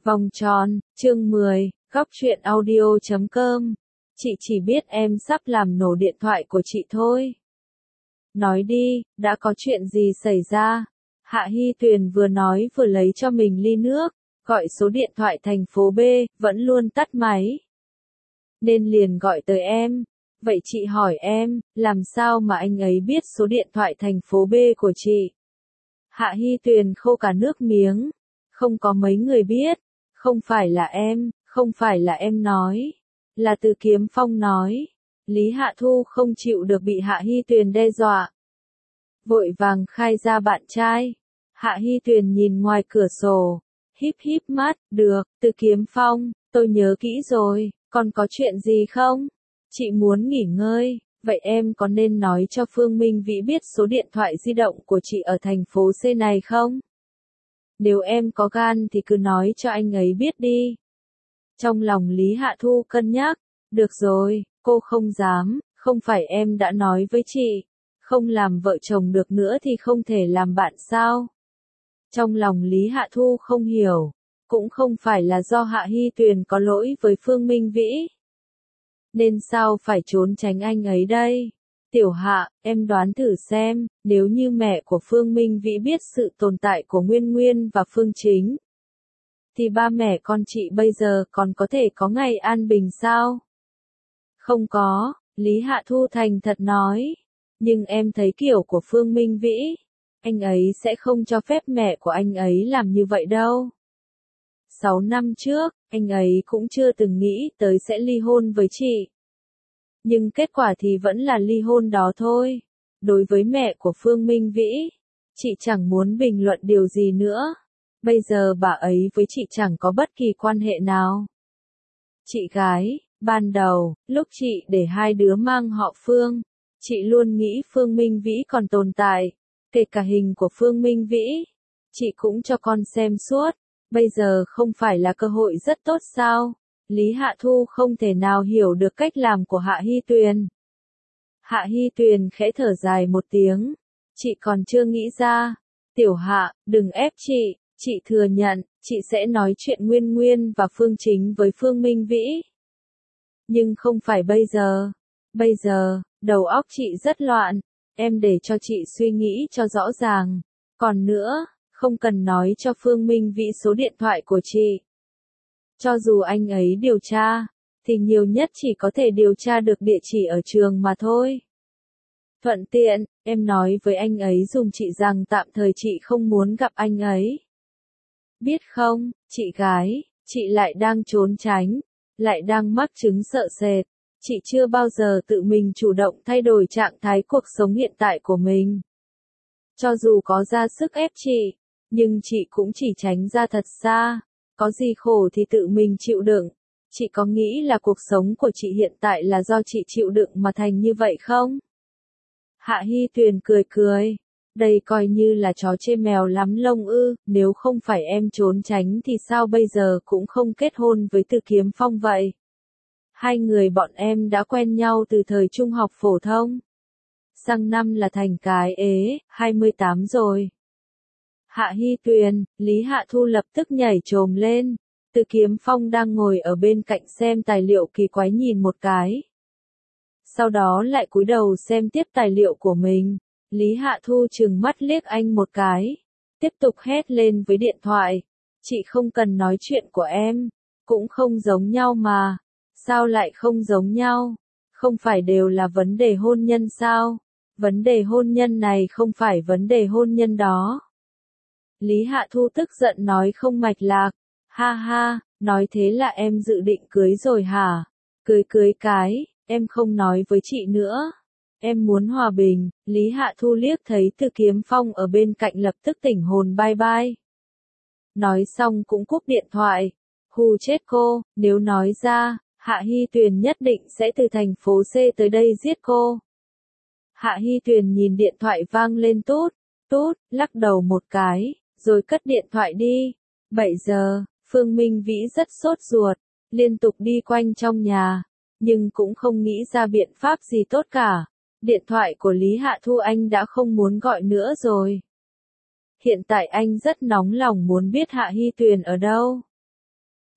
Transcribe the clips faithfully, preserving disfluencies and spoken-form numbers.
Vòng tròn, chương mười, góc truyện audio chấm com. Chị chỉ biết em sắp làm nổ điện thoại của chị thôi. Nói đi, đã có chuyện gì xảy ra? Hạ Hy Tuyền vừa nói vừa lấy cho mình ly nước, gọi số điện thoại thành phố B, vẫn luôn tắt máy. Nên liền gọi tới em. Vậy chị hỏi em, làm sao mà anh ấy biết số điện thoại thành phố B của chị? Hạ Hy Tuyền khô cả nước miếng. Không có mấy người biết. Không phải là em, không phải là em nói. Là Từ Kiếm Phong nói. Lý Hạ Thu không chịu được bị Hạ Hy Tuyền đe dọa. Vội vàng khai ra bạn trai. Hạ Hy Tuyền nhìn ngoài cửa sổ. Híp híp mắt, được, Từ Kiếm Phong, tôi nhớ kỹ rồi, còn có chuyện gì không? Chị muốn nghỉ ngơi, vậy em có nên nói cho Phương Minh Vĩ biết số điện thoại di động của chị ở thành phố C này không? Nếu em có gan thì cứ nói cho anh ấy biết đi. Trong lòng Lý Hạ Thu cân nhắc, được rồi, cô không dám, không phải em đã nói với chị, không làm vợ chồng được nữa thì không thể làm bạn sao? Trong lòng Lý Hạ Thu không hiểu, cũng không phải là do Hạ Hy Tuyền có lỗi với Phương Minh Vĩ. Nên sao phải trốn tránh anh ấy đây? Tiểu Hạ, em đoán thử xem, nếu như mẹ của Phương Minh Vĩ biết sự tồn tại của Nguyên Nguyên và Phương Chính, thì ba mẹ con chị bây giờ còn có thể có ngày an bình sao? Không có, Lý Hạ Thu thành thật nói. Nhưng em thấy kiểu của Phương Minh Vĩ, anh ấy sẽ không cho phép mẹ của anh ấy làm như vậy đâu. Sáu năm trước, anh ấy cũng chưa từng nghĩ tới sẽ ly hôn với chị. Nhưng kết quả thì vẫn là ly hôn đó thôi. Đối với mẹ của Phương Minh Vĩ, chị chẳng muốn bình luận điều gì nữa. Bây giờ bà ấy với chị chẳng có bất kỳ quan hệ nào. Chị gái, ban đầu, lúc chị để hai đứa mang họ Phương, chị luôn nghĩ Phương Minh Vĩ còn tồn tại, kể cả hình của Phương Minh Vĩ. Chị cũng cho con xem suốt, bây giờ không phải là cơ hội rất tốt sao? Lý Hạ Thu không thể nào hiểu được cách làm của Hạ Hy Tuyền. Hạ Hy Tuyền khẽ thở dài một tiếng. Chị còn chưa nghĩ ra. Tiểu Hạ, đừng ép chị, chị thừa nhận, chị sẽ nói chuyện Nguyên Nguyên và Phương Chính với Phương Minh Vĩ. Nhưng không phải bây giờ. Bây giờ, đầu óc chị rất loạn. Em để cho chị suy nghĩ cho rõ ràng. Còn nữa, không cần nói cho Phương Minh Vĩ số điện thoại của chị. Cho dù anh ấy điều tra, thì nhiều nhất chỉ có thể điều tra được địa chỉ ở trường mà thôi. Thuận tiện, em nói với anh ấy dùm chị rằng tạm thời chị không muốn gặp anh ấy. Biết không, chị gái, chị lại đang trốn tránh, lại đang mắc chứng sợ sệt. Chị chưa bao giờ tự mình chủ động thay đổi trạng thái cuộc sống hiện tại của mình. Cho dù có ra sức ép chị, nhưng chị cũng chỉ tránh ra thật xa. Có gì khổ thì tự mình chịu đựng. Chị có nghĩ là cuộc sống của chị hiện tại là do chị chịu đựng mà thành như vậy không? Hạ Hy Tuyền cười cười. Đây coi như là chó chê mèo lắm lông ư, nếu không phải em trốn tránh thì sao bây giờ cũng không kết hôn với Từ Kiếm Phong vậy? Hai người bọn em đã quen nhau từ thời trung học phổ thông. Sang năm là thành cái ế, hai mươi tám rồi. Hạ Hy Tuyền, Lý Hạ Thu lập tức nhảy chồm lên. Từ Kiếm Phong đang ngồi ở bên cạnh xem tài liệu kỳ quái nhìn một cái. Sau đó lại cúi đầu xem tiếp tài liệu của mình. Lý Hạ Thu trừng mắt liếc anh một cái. Tiếp tục hét lên với điện thoại. Chị không cần nói chuyện của em. Cũng không giống nhau mà. Sao lại không giống nhau? Không phải đều là vấn đề hôn nhân sao? Vấn đề hôn nhân này không phải vấn đề hôn nhân đó. Lý Hạ Thu tức giận nói không mạch lạc. Ha ha, nói thế là em dự định cưới rồi hả? Cưới cưới cái, em không nói với chị nữa. Em muốn hòa bình. Lý Hạ Thu liếc thấy Từ Kiếm Phong ở bên cạnh lập tức tỉnh hồn bye bye. Nói xong cũng cúp điện thoại. Hù chết cô, nếu nói ra, Hạ Hy Tuyền nhất định sẽ từ thành phố C tới đây giết cô. Hạ Hy Tuyền nhìn điện thoại vang lên tút, tút, lắc đầu một cái, rồi cất điện thoại đi. bảy giờ, Phương Minh Vĩ rất sốt ruột, liên tục đi quanh trong nhà, nhưng cũng không nghĩ ra biện pháp gì tốt cả. Điện thoại của Lý Hạ Thu anh đã không muốn gọi nữa rồi. Hiện tại anh rất nóng lòng muốn biết Hạ Hy Tuyền ở đâu.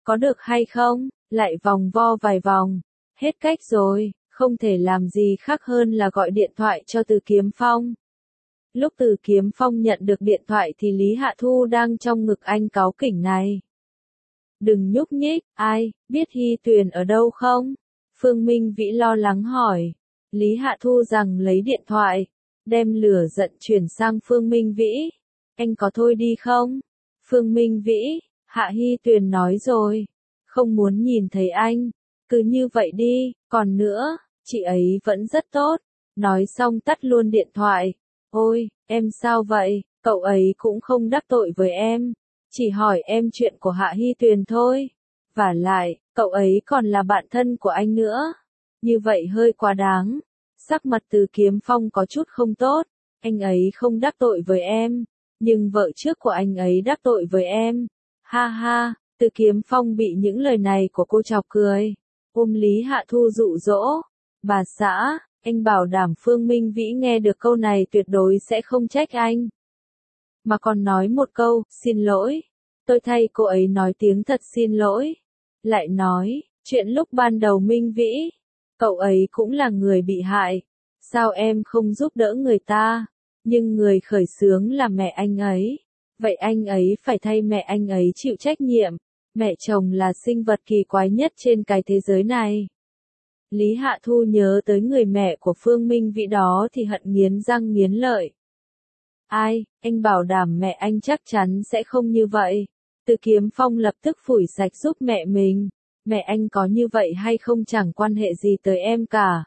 có được hay không, lại vòng vo vài vòng, hết cách rồi, không thể làm gì khác hơn là gọi điện thoại cho Từ Kiếm Phong. Lúc Từ Kiếm Phong nhận được điện thoại thì Lý Hạ Thu đang trong ngực anh cáu kỉnh này. Đừng nhúc nhích, ai, biết Hy Tuyền ở đâu không? Phương Minh Vĩ lo lắng hỏi. Lý Hạ Thu rằng lấy điện thoại, đem lửa giận chuyển sang Phương Minh Vĩ. Anh có thôi đi không? Phương Minh Vĩ, Hạ Hy Tuyền nói rồi, không muốn nhìn thấy anh, cứ như vậy đi, còn nữa, chị ấy vẫn rất tốt. Nói xong tắt luôn điện thoại. Ôi, em sao vậy, cậu ấy cũng không đắc tội với em, chỉ hỏi em chuyện của Hạ Hy Tuyền thôi. Vả lại, cậu ấy còn là bạn thân của anh nữa. Như vậy hơi quá đáng. Sắc mặt Từ Kiếm Phong có chút không tốt. Anh ấy không đắc tội với em, nhưng vợ trước của anh ấy đắc tội với em. Ha ha, Từ Kiếm Phong bị những lời này của cô chọc cười. Ôm Lý Hạ Thu dụ dỗ. Bà xã, anh bảo đảm Phương Minh Vĩ nghe được câu này tuyệt đối sẽ không trách anh. Mà còn nói một câu, xin lỗi. Tôi thay cô ấy nói tiếng thật xin lỗi. Lại nói, chuyện lúc ban đầu Minh Vĩ, cậu ấy cũng là người bị hại. Sao em không giúp đỡ người ta? Nhưng người khởi xướng là mẹ anh ấy. Vậy anh ấy phải thay mẹ anh ấy chịu trách nhiệm. Mẹ chồng là sinh vật kỳ quái nhất trên cái thế giới này. Lý Hạ Thu nhớ tới người mẹ của Phương Minh Vĩ đó thì hận nghiến răng nghiến lợi. Ai, anh bảo đảm mẹ anh chắc chắn sẽ không như vậy. Từ Kiếm Phong lập tức phủi sạch giúp mẹ mình. Mẹ anh có như vậy hay không chẳng quan hệ gì tới em cả.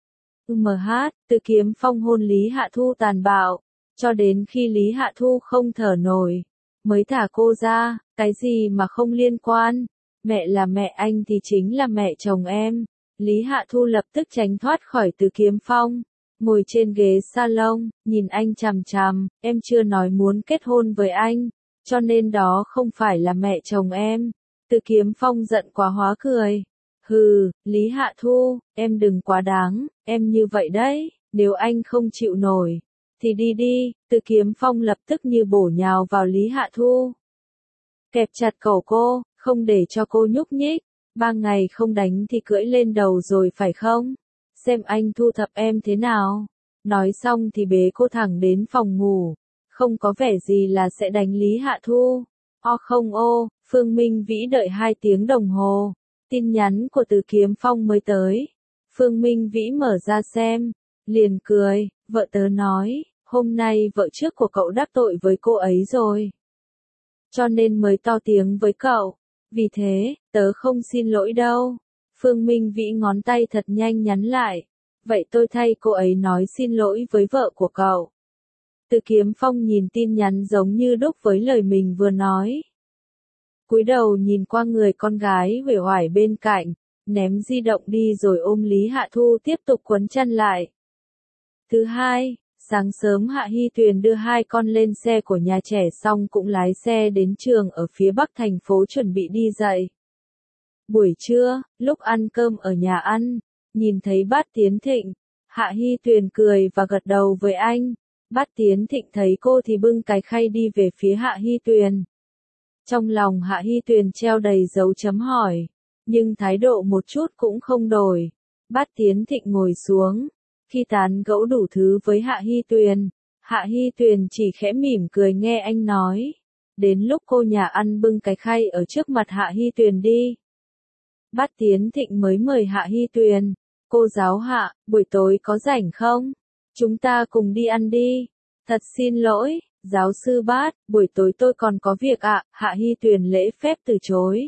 Ừm hát, Từ Kiếm Phong hôn Lý Hạ Thu tàn bạo, cho đến khi Lý Hạ Thu không thở nổi, mới thả cô ra, cái gì mà không liên quan. Mẹ là mẹ anh thì chính là mẹ chồng em. Lý Hạ Thu lập tức tránh thoát khỏi Từ Kiếm Phong, ngồi trên ghế salon, nhìn anh chằm chằm, em chưa nói muốn kết hôn với anh, cho nên đó không phải là mẹ chồng em. Từ Kiếm Phong giận quá hóa cười. Hừ, Lý Hạ Thu, em đừng quá đáng, em như vậy đấy, nếu anh không chịu nổi, thì đi đi. Từ Kiếm Phong lập tức như bổ nhào vào Lý Hạ Thu. Kẹp chặt cổ cô, không để cho cô nhúc nhích. Ba ngày không đánh thì cưỡi lên đầu rồi phải không? Xem anh thu thập em thế nào. Nói xong thì bế cô thẳng đến phòng ngủ. Không có vẻ gì là sẽ đánh Lý Hạ Thu. O không ô, Phương Minh Vĩ đợi hai tiếng đồng hồ. Tin nhắn của Từ Kiếm Phong mới tới. Phương Minh Vĩ mở ra xem. Liền cười, vợ tớ nói, hôm nay vợ trước của cậu đắc tội với cô ấy rồi. Cho nên mới to tiếng với cậu. Vì thế, tớ không xin lỗi đâu. Phương Minh Vĩ ngón tay thật nhanh nhắn lại. Vậy tôi thay cô ấy nói xin lỗi với vợ của cậu. Từ Kiếm Phong nhìn tin nhắn giống như đúc với lời mình vừa nói. Cúi đầu nhìn qua người con gái uể oải bên cạnh, ném di động đi rồi ôm Lý Hạ Thu tiếp tục quấn chăn lại. Thứ hai, sáng sớm Hạ Hy Tuyền đưa hai con lên xe của nhà trẻ xong cũng lái xe đến trường ở phía bắc thành phố chuẩn bị đi dạy. Buổi trưa, lúc ăn cơm ở nhà ăn, nhìn thấy Bát Tiến Thịnh, Hạ Hy Tuyền cười và gật đầu với anh. Bát Tiến Thịnh thấy cô thì bưng cái khay đi về phía Hạ Hy Tuyền. Trong lòng Hạ Hy Tuyền treo đầy dấu chấm hỏi, nhưng thái độ một chút cũng không đổi. Bát Tiến Thịnh ngồi xuống, khi tán gẫu đủ thứ với Hạ Hy Tuyền, Hạ Hy Tuyền chỉ khẽ mỉm cười nghe anh nói. Đến lúc cô nhà ăn bưng cái khay ở trước mặt Hạ Hy Tuyền đi, Bát Tiến Thịnh mới mời Hạ Hy Tuyền. Cô giáo Hạ, buổi tối có rảnh không? Chúng ta cùng đi ăn đi. Thật xin lỗi, giáo sư Bát, buổi tối tôi còn có việc ạ. Hạ Hy Tuyền lễ phép từ chối.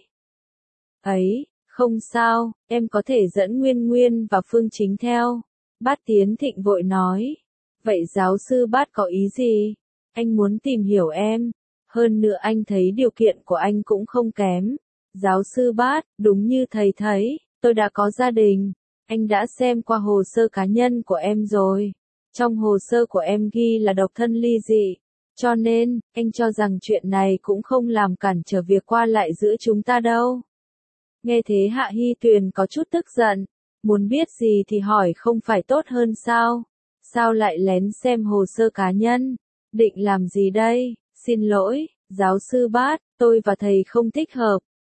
Ấy, không sao, em có thể dẫn Nguyên Nguyên và Phương Chính theo. Bát Tiến Thịnh vội nói. Vậy giáo sư Bát có ý gì? Anh muốn tìm hiểu em. Hơn nữa anh thấy điều kiện của anh cũng không kém. Giáo sư Bát, đúng như thầy thấy, tôi đã có gia đình. Anh đã xem qua hồ sơ cá nhân của em rồi. Trong hồ sơ của em ghi là độc thân ly dị. Cho nên, anh cho rằng chuyện này cũng không làm cản trở việc qua lại giữa chúng ta đâu. Nghe thế Hạ Hy Tuyền có chút tức giận. Muốn biết gì thì hỏi không phải tốt hơn sao? Sao lại lén xem hồ sơ cá nhân? Định làm gì đây? Xin lỗi, giáo sư Bát, tôi và thầy không thích hợp.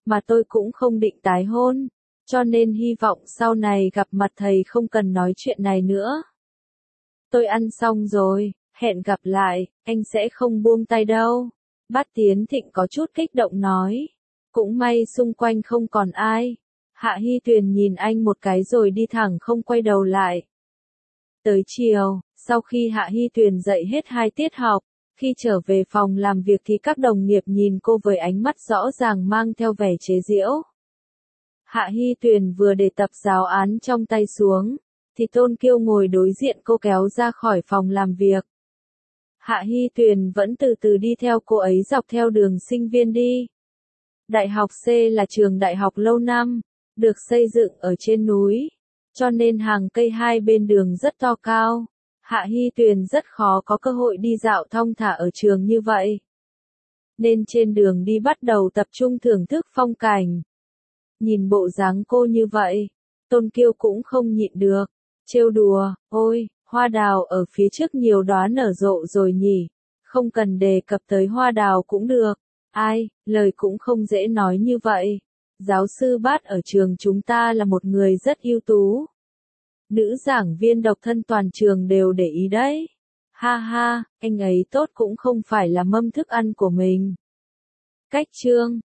mà tôi cũng không định tái hôn, cho nên hy vọng sau này gặp mặt thầy không cần nói chuyện này nữa. Tôi ăn xong rồi, hẹn gặp lại, anh sẽ không buông tay đâu. Bát Tiến Thịnh có chút kích động nói. Cũng may xung quanh không còn ai. Hạ Hy Tuyền nhìn anh một cái rồi đi thẳng không quay đầu lại. Tới chiều, sau khi Hạ Hy Tuyền dạy hết hai tiết học, khi trở về phòng làm việc thì các đồng nghiệp nhìn cô với ánh mắt rõ ràng mang theo vẻ chế giễu. Hạ Hy Tuyền vừa để tập giáo án trong tay xuống, thì Tôn Kiêu ngồi đối diện cô kéo ra khỏi phòng làm việc. Hạ Hy Tuyền vẫn từ từ đi theo cô ấy dọc theo đường sinh viên đi. Đại học C là trường đại học lâu năm, được xây dựng ở trên núi, cho nên hàng cây hai bên đường rất to cao. Hạ Hy Tuyền rất khó có cơ hội đi dạo thong thả ở trường như vậy. Nên trên đường đi bắt đầu tập trung thưởng thức phong cảnh. Nhìn bộ dáng cô như vậy, Tôn Kiêu cũng không nhịn được, trêu đùa, ôi, hoa đào ở phía trước nhiều đóa nở rộ rồi nhỉ, không cần đề cập tới hoa đào cũng được. Ai, lời cũng không dễ nói như vậy. Giáo sư Bát ở trường chúng ta là một người rất ưu tú. Nữ giảng viên độc thân toàn trường đều để ý đấy. Ha ha, anh ấy tốt cũng không phải là mâm thức ăn của mình. Cách chương